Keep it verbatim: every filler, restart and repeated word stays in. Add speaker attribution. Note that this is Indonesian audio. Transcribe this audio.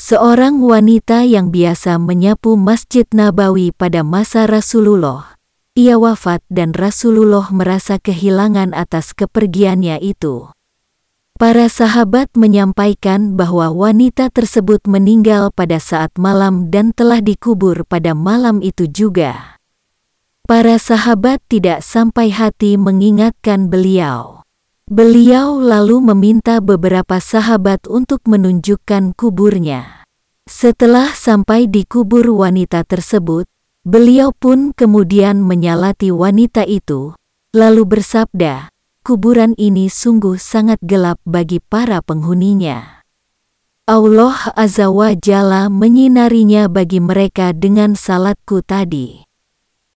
Speaker 1: seorang wanita yang biasa menyapu Masjid Nabawi pada masa Rasulullah. Ia wafat dan Rasulullah merasa kehilangan atas kepergiannya itu. Para sahabat menyampaikan bahwa wanita tersebut meninggal pada saat malam dan telah dikubur pada malam itu juga. Para sahabat tidak sampai hati mengingatkan beliau. Beliau lalu meminta beberapa sahabat untuk menunjukkan kuburnya. Setelah sampai di kubur wanita tersebut, beliau pun kemudian menyalati wanita itu, lalu bersabda, "Kuburan ini sungguh sangat gelap bagi para penghuninya. Allah Azza wa Jalla menyinarinya bagi mereka dengan salatku tadi."